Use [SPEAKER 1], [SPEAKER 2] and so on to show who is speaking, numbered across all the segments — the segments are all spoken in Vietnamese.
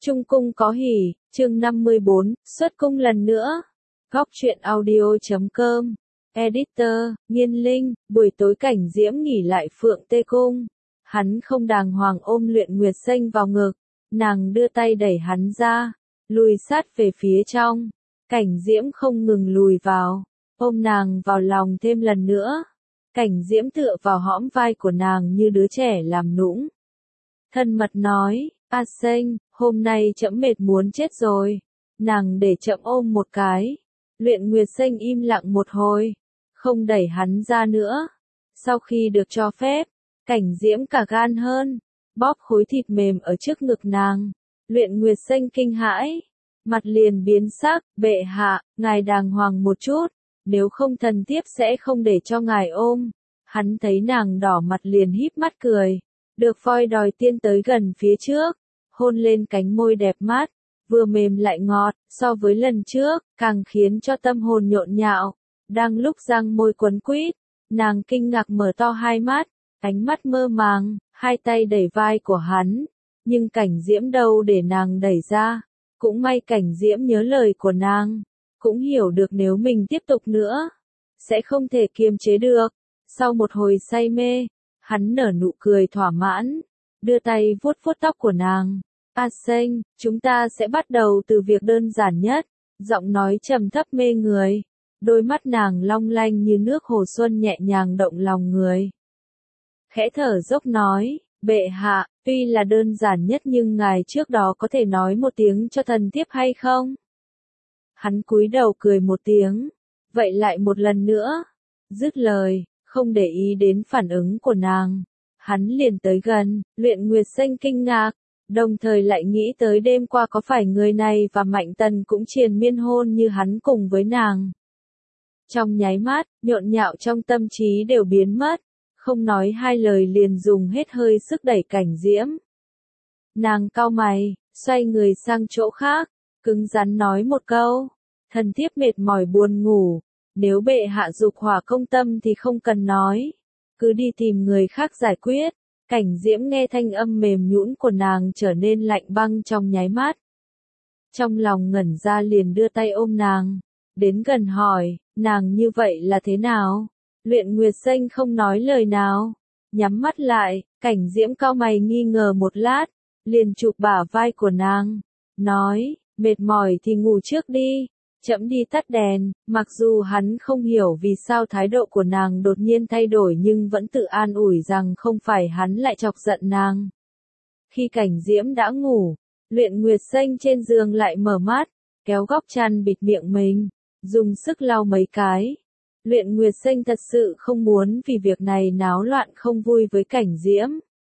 [SPEAKER 1] Trung cung có hỉ, chương 54, xuất cung lần nữa. Góc truyện audio.com. Editor, Nghiên Linh, buổi tối Cảnh Diễm nghỉ lại Phượng Tê Cung. Hắn không đàng hoàng ôm Luyện Nguyệt Xanh vào ngực, nàng đưa tay đẩy hắn ra, lùi sát về phía trong. Cảnh Diễm không ngừng lùi vào, ôm nàng vào lòng thêm lần nữa. Cảnh Diễm tựa vào hõm vai của nàng như đứa trẻ làm nũng. Thân mật nói, A Xanh, hôm nay trẫm mệt muốn chết rồi. Nàng để trẫm ôm một cái. Luyện Nguyệt Xanh im lặng một hồi, không đẩy hắn ra nữa. Sau khi được cho phép, Cảnh Diễm cả gan hơn, bóp khối thịt mềm ở trước ngực nàng. Luyện Nguyệt Xanh kinh hãi, mặt liền biến sắc, bệ hạ, ngài đàng hoàng một chút, nếu không thần thiếp sẽ không để cho ngài ôm. Hắn thấy nàng đỏ mặt liền híp mắt cười, được voi đòi tiên tới gần phía trước, hôn lên cánh môi đẹp mắt, vừa mềm lại ngọt, so với lần trước, càng khiến cho tâm hồn nhộn nhạo. Đang lúc răng môi quấn quýt, nàng kinh ngạc mở to hai mắt, ánh mắt mơ màng, hai tay đẩy vai của hắn, nhưng Cảnh Diễm đâu để nàng đẩy ra. Cũng may Cảnh Diễm nhớ lời của nàng, cũng hiểu được nếu mình tiếp tục nữa, sẽ không thể kiềm chế được. Sau một hồi say mê, hắn nở nụ cười thỏa mãn, đưa tay vuốt vuốt tóc của nàng. A Xanh, chúng ta sẽ bắt đầu từ việc đơn giản nhất. Giọng nói trầm thấp mê người, đôi mắt nàng long lanh như nước hồ xuân nhẹ nhàng động lòng người. Khẽ thở dốc nói, bệ hạ, tuy là đơn giản nhất nhưng ngài trước đó có thể nói một tiếng cho thần thiếp hay không? Hắn cúi đầu cười một tiếng, vậy lại một lần nữa. Dứt lời, không để ý đến phản ứng của nàng, hắn liền tới gần. Luyện Nguyệt Xanh kinh ngạc, đồng thời lại nghĩ tới đêm qua có phải người này và Mạnh Tần cũng triền miên hôn như hắn cùng với nàng. Trong nháy mắt, nhộn nhạo trong tâm trí đều biến mất, không nói hai lời liền dùng hết hơi sức đẩy Cảnh Diễm. Nàng cau mày, xoay người sang chỗ khác, cứng rắn nói một câu, thần thiếp mệt mỏi buồn ngủ, nếu bệ hạ dục hỏa công tâm thì không cần nói, cứ đi tìm người khác giải quyết. Cảnh Diễm nghe thanh âm mềm nhũn của nàng trở nên lạnh băng trong nháy mắt. Trong lòng ngẩn ra liền đưa tay ôm nàng, đến gần hỏi, nàng như vậy là thế nào? Luyện Nguyệt Xanh không nói lời nào, nhắm mắt lại. Cảnh Diễm cau mày nghi ngờ một lát, liền chụp bả vai của nàng, nói, mệt mỏi thì ngủ trước đi, trẫm đi tắt đèn. Mặc dù hắn không hiểu vì sao thái độ của nàng đột nhiên thay đổi nhưng vẫn tự an ủi rằng không phải hắn lại chọc giận nàng. Khi Cảnh Diễm đã ngủ, Luyện Nguyệt Xanh trên giường lại mở mắt, kéo góc chăn bịt miệng mình, dùng sức lau mấy cái. Luyện Nguyệt Xanh thật sự không muốn vì việc này náo loạn không vui với Cảnh Diễm.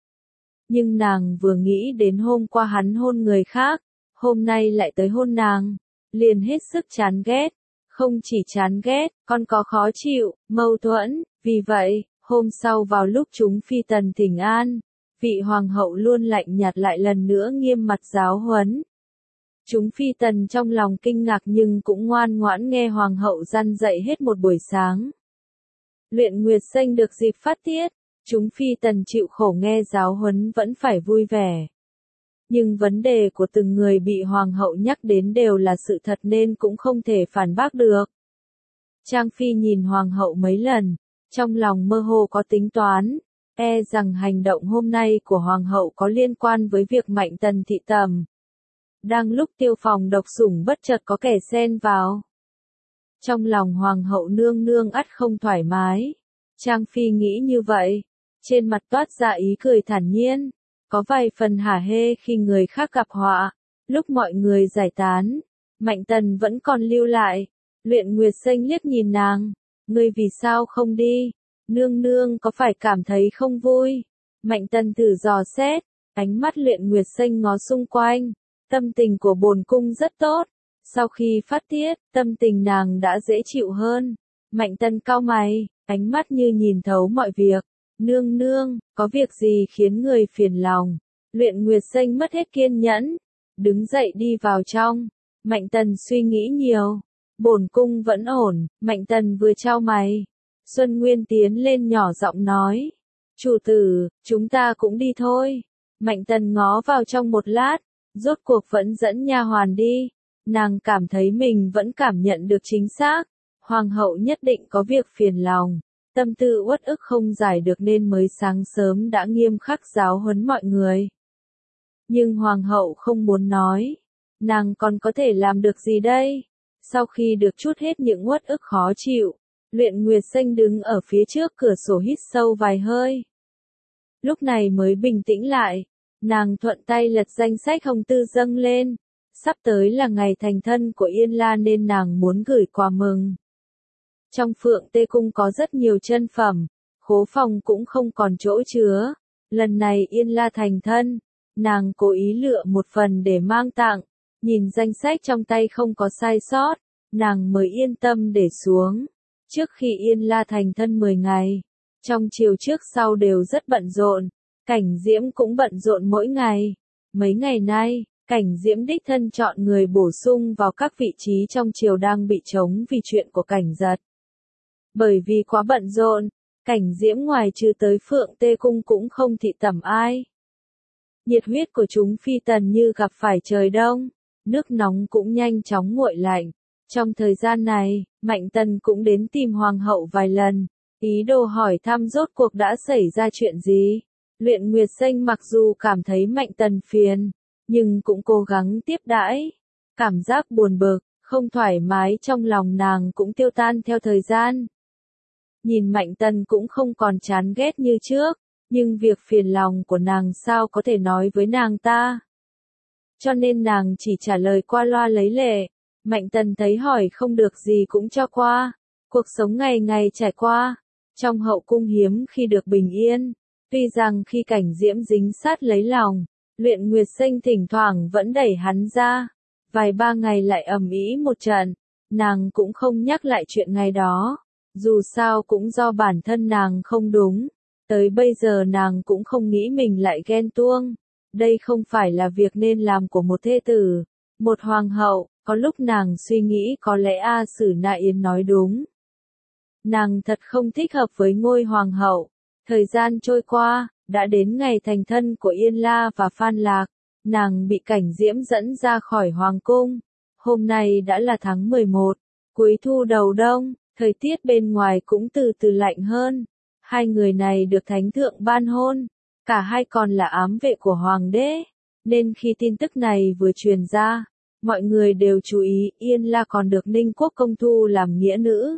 [SPEAKER 1] Nhưng nàng vừa nghĩ đến hôm qua hắn hôn người khác, hôm nay lại tới hôn nàng, liền hết sức chán ghét. Không chỉ chán ghét, còn có khó chịu, mâu thuẫn. Vì vậy, hôm sau vào lúc chúng phi tần thỉnh an, vị hoàng hậu luôn lạnh nhạt lại lần nữa nghiêm mặt giáo huấn. Chúng phi tần trong lòng kinh ngạc nhưng cũng ngoan ngoãn nghe hoàng hậu răn dạy hết một buổi sáng. Luyện Nguyệt Xanh được dịp phát tiết, chúng phi tần chịu khổ nghe giáo huấn vẫn phải vui vẻ. Nhưng vấn đề của từng người bị hoàng hậu nhắc đến đều là sự thật nên cũng không thể phản bác được. Trang Phi nhìn hoàng hậu mấy lần, trong lòng mơ hồ có tính toán, rằng hành động hôm nay của hoàng hậu có liên quan với việc Mạnh Tần thị tầm. Đang lúc Tiêu Phòng độc sủng bất chợt có kẻ xen vào. Trong lòng hoàng hậu nương nương ắt không thoải mái. Trang Phi nghĩ như vậy, trên mặt toát ra ý cười thản nhiên, có vài phần hả hê khi người khác gặp họa. Lúc mọi người giải tán, Mạnh Tần vẫn còn lưu lại. Luyện Nguyệt Xanh liếc nhìn nàng, ngươi vì sao không đi? Nương nương có phải cảm thấy không vui? Mạnh Tần thử dò xét, ánh mắt Luyện Nguyệt Xanh ngó xung quanh. Tâm tình của bổn cung rất tốt. Sau khi phát tiết, tâm tình nàng đã dễ chịu hơn. Mạnh Tần cau mày, ánh mắt như nhìn thấu mọi việc. Nương nương, có việc gì khiến người phiền lòng? Luyện Nguyệt Xanh mất hết kiên nhẫn, đứng dậy đi vào trong. Mạnh Tần suy nghĩ nhiều. Bổn cung vẫn ổn. Mạnh Tần vừa chau mày. Xuân Nguyên tiến lên nhỏ giọng nói. Chủ tử, chúng ta cũng đi thôi. Mạnh Tần ngó vào trong một lát, Rốt cuộc vẫn dẫn nha hoàn đi. Nàng cảm thấy mình vẫn cảm nhận được chính xác. Hoàng hậu nhất định có việc phiền lòng. Tâm tư uất ức không giải được nên mới sáng sớm đã nghiêm khắc giáo huấn mọi người. Nhưng hoàng hậu không muốn nói. Nàng còn có thể làm được gì đây? Sau khi được trút hết những uất ức khó chịu, Luyện Nguyệt Xanh đứng ở phía trước cửa sổ hít sâu vài hơi. Lúc này mới bình tĩnh lại, nàng thuận tay lật danh sách hồng tư dâng lên. Sắp tới là ngày thành thân của Yên La nên nàng muốn gửi quà mừng. Trong Phượng Tê Cung có rất nhiều chân phẩm, khố phòng cũng không còn chỗ chứa. Lần này Yên La thành thân, nàng cố ý lựa một phần để mang tặng. Nhìn danh sách trong tay không có sai sót, nàng mới yên tâm để xuống. Trước khi Yên La thành thân 10 ngày, trong chiều trước sau đều rất bận rộn, Cảnh Diễm cũng bận rộn mỗi ngày. Mấy ngày nay, Cảnh Diễm đích thân chọn người bổ sung vào các vị trí trong triều đang bị trống vì chuyện của Cảnh Giật. Bởi vì quá bận rộn, Cảnh Diễm ngoài trừ tới Phượng Tê Cung cũng không thị tẩm ai. Nhiệt huyết của chúng phi tần như gặp phải trời đông, nước nóng cũng nhanh chóng nguội lạnh. Trong thời gian này, Mạnh Tần cũng đến tìm Hoàng hậu vài lần, ý đồ hỏi thăm rốt cuộc đã xảy ra chuyện gì. Luyện Nguyệt Xanh mặc dù cảm thấy Mạnh Tần phiền, nhưng cũng cố gắng tiếp đãi. Cảm giác buồn bực, không thoải mái trong lòng nàng cũng tiêu tan theo thời gian. Nhìn Mạnh Tần cũng không còn chán ghét như trước, nhưng việc phiền lòng của nàng sao có thể nói với nàng ta. Cho nên nàng chỉ trả lời qua loa lấy lệ. Mạnh Tần thấy hỏi không được gì cũng cho qua. Cuộc sống ngày ngày trải qua, trong hậu cung hiếm khi được bình yên. Tuy rằng khi Cảnh Diễm dính sát lấy lòng, Luyện Nguyệt Xanh thỉnh thoảng vẫn đẩy hắn ra. Vài ba ngày lại ầm ĩ một trận, nàng cũng không nhắc lại chuyện ngày đó. Dù sao cũng do bản thân nàng không đúng. Tới bây giờ nàng cũng không nghĩ mình lại ghen tuông. Đây không phải là việc nên làm của một thê tử, một hoàng hậu. Có lúc nàng suy nghĩ có lẽ Sử Na Yến nói đúng. Nàng thật không thích hợp với ngôi hoàng hậu. Thời gian trôi qua, đã đến ngày thành thân của Yên La và Phan Lạc. Nàng bị Cảnh Diễm dẫn ra khỏi hoàng cung. Hôm nay đã là tháng 11, cuối thu đầu đông, thời tiết bên ngoài cũng từ từ lạnh hơn. Hai người này được thánh thượng ban hôn. Cả hai còn là ám vệ của hoàng đế. Nên khi tin tức này vừa truyền ra, mọi người đều chú ý Yên La còn được Ninh Quốc công thu làm nghĩa nữ.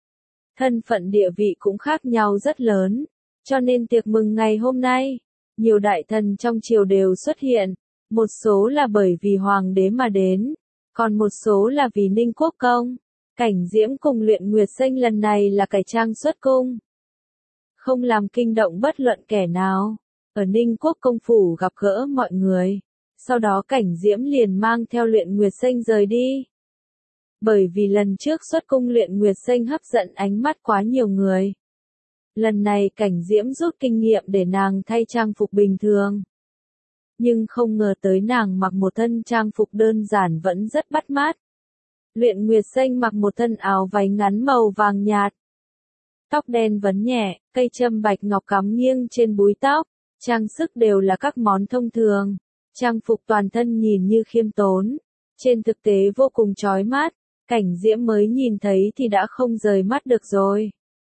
[SPEAKER 1] Thân phận địa vị cũng khác nhau rất lớn, cho nên tiệc mừng ngày hôm nay, nhiều đại thần trong triều đều xuất hiện, một số là bởi vì hoàng đế mà đến, còn một số là vì Ninh Quốc công. Cảnh Diễm cùng Luyện Nguyệt Xanh lần này là cải trang xuất cung, không làm kinh động bất luận kẻ nào. Ở Ninh Quốc công phủ gặp gỡ mọi người. Sau đó Cảnh Diễm liền mang theo Luyện Nguyệt Xanh rời đi. Bởi vì lần trước xuất cung Luyện Nguyệt Xanh hấp dẫn ánh mắt quá nhiều người. Lần này Cảnh Diễm rút kinh nghiệm để nàng thay trang phục bình thường. Nhưng không ngờ tới nàng mặc một thân trang phục đơn giản vẫn rất bắt mắt. Luyện Nguyệt Xanh mặc một thân áo váy ngắn màu vàng nhạt. Tóc đen vấn nhẹ, cây châm bạch ngọc cắm nghiêng trên búi tóc, trang sức đều là các món thông thường. Trang phục toàn thân nhìn như khiêm tốn, trên thực tế vô cùng chói mắt, Cảnh Diễm mới nhìn thấy thì đã không rời mắt được rồi.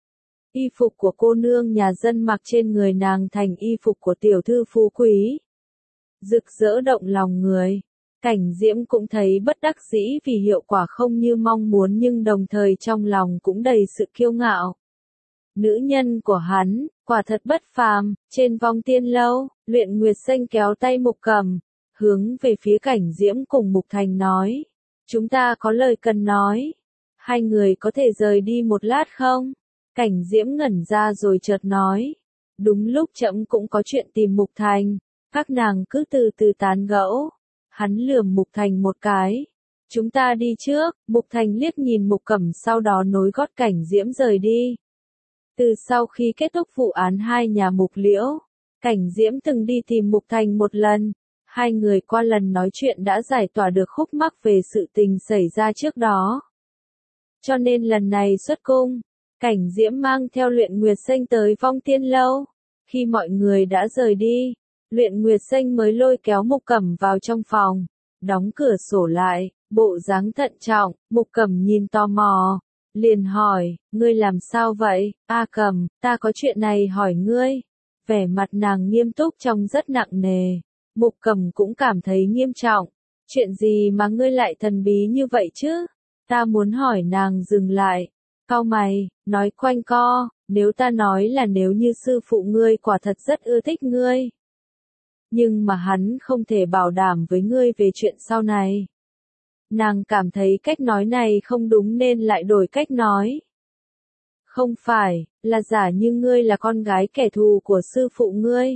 [SPEAKER 1] Y phục của cô nương nhà dân mặc trên người nàng thành y phục của tiểu thư phú quý. Rực rỡ động lòng người. Cảnh Diễm cũng thấy bất đắc dĩ vì hiệu quả không như mong muốn nhưng đồng thời trong lòng cũng đầy sự kiêu ngạo. Nữ nhân của hắn, quả thật bất phàm, trên vong tiên lâu, Luyện Nguyệt Xanh kéo tay Mục Cẩm, hướng về phía Cảnh Diễm cùng Mục Thành nói. Chúng ta có lời cần nói. Hai người có thể rời đi một lát không? Cảnh Diễm ngẩn ra rồi chợt nói. Đúng lúc trẫm cũng có chuyện tìm Mục Thành, các nàng cứ từ từ tán gẫu. Hắn lườm Mục Thành một cái. Chúng ta đi trước, Mục Thành liếc nhìn Mục Cẩm sau đó nối gót Cảnh Diễm rời đi. Từ sau khi kết thúc vụ án hai nhà Mục Liễu, Cảnh Diễm từng đi tìm Mục Thành một lần. Hai người qua lần nói chuyện đã giải tỏa được khúc mắc về sự tình xảy ra trước đó. Cho nên lần này xuất cung, Cảnh Diễm mang theo Luyện Nguyệt Xanh tới Vong Tiên Lâu. Khi mọi người đã rời đi, Luyện Nguyệt Xanh mới lôi kéo Mục Cẩm vào trong phòng, đóng cửa sổ lại, bộ dáng thận trọng. Mục Cẩm nhìn tò mò, liền hỏi, ngươi làm sao vậy? A Cẩm, ta có chuyện này hỏi ngươi. Vẻ mặt nàng nghiêm túc trông rất nặng nề. Mục Cẩm cũng cảm thấy nghiêm trọng. Chuyện gì mà ngươi lại thần bí như vậy chứ? Ta muốn hỏi nàng dừng lại. Cau mày, nói quanh co, nếu ta nói là nếu như sư phụ ngươi quả thật rất ưa thích ngươi. Nhưng mà hắn không thể bảo đảm với ngươi về chuyện sau này. Nàng cảm thấy cách nói này không đúng nên lại đổi cách nói. Không phải, là giả như ngươi là con gái kẻ thù của sư phụ ngươi.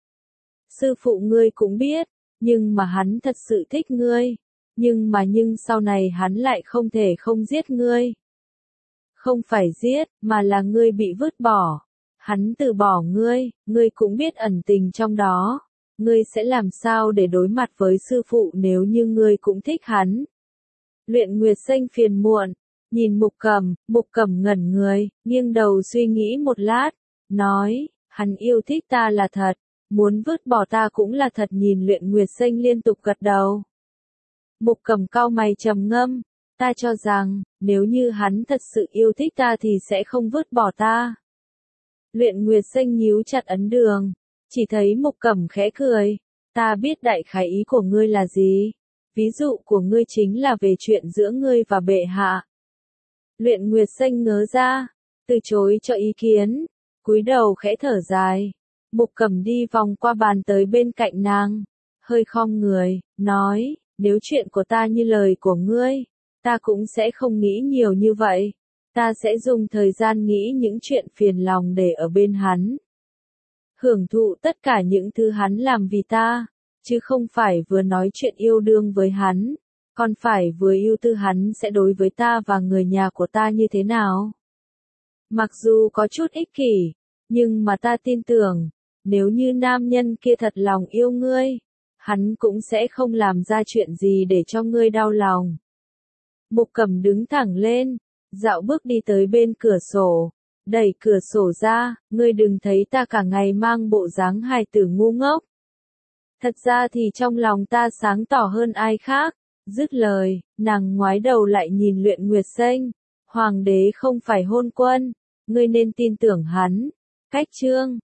[SPEAKER 1] Sư phụ ngươi cũng biết, nhưng mà hắn thật sự thích ngươi. Nhưng sau này hắn lại không thể không giết ngươi. Không phải giết, mà là ngươi bị vứt bỏ. Hắn từ bỏ ngươi cũng biết ẩn tình trong đó. Ngươi sẽ làm sao để đối mặt với sư phụ nếu như ngươi cũng thích hắn? Luyện Nguyệt Xanh phiền muộn, nhìn Mục Cẩm ngẩn người, nghiêng đầu suy nghĩ một lát, nói, hắn yêu thích ta là thật, muốn vứt bỏ ta cũng là thật. Nhìn Luyện Nguyệt Xanh liên tục gật đầu. Mục Cẩm cau mày trầm ngâm, ta cho rằng, nếu như hắn thật sự yêu thích ta thì sẽ không vứt bỏ ta. Luyện Nguyệt Xanh nhíu chặt ấn đường, chỉ thấy Mục Cẩm khẽ cười, ta biết đại khái ý của ngươi là gì. Ví dụ của ngươi chính là về chuyện giữa ngươi và bệ hạ. Luyện Nguyệt Xanh ngớ ra, từ chối cho ý kiến, cúi đầu khẽ thở dài. Mục Cẩm đi vòng qua bàn tới bên cạnh nàng, hơi khom người, nói, nếu chuyện của ta như lời của ngươi, ta cũng sẽ không nghĩ nhiều như vậy. Ta sẽ dùng thời gian nghĩ những chuyện phiền lòng để ở bên hắn. Hưởng thụ tất cả những thứ hắn làm vì ta, chứ không phải vừa nói chuyện yêu đương với hắn, còn phải vừa yêu tư hắn sẽ đối với ta và người nhà của ta như thế nào. Mặc dù có chút ích kỷ, nhưng mà ta tin tưởng, nếu như nam nhân kia thật lòng yêu ngươi, hắn cũng sẽ không làm ra chuyện gì để cho ngươi đau lòng. Mục Cẩm đứng thẳng lên, dạo bước đi tới bên cửa sổ, đẩy cửa sổ ra, ngươi đừng thấy ta cả ngày mang bộ dáng hài tử ngu ngốc. Thật ra thì trong lòng ta sáng tỏ hơn ai khác. Dứt lời, nàng ngoái đầu lại nhìn Luyện Nguyệt Xanh. Hoàng đế không phải hôn quân, ngươi nên tin tưởng hắn. Cách chương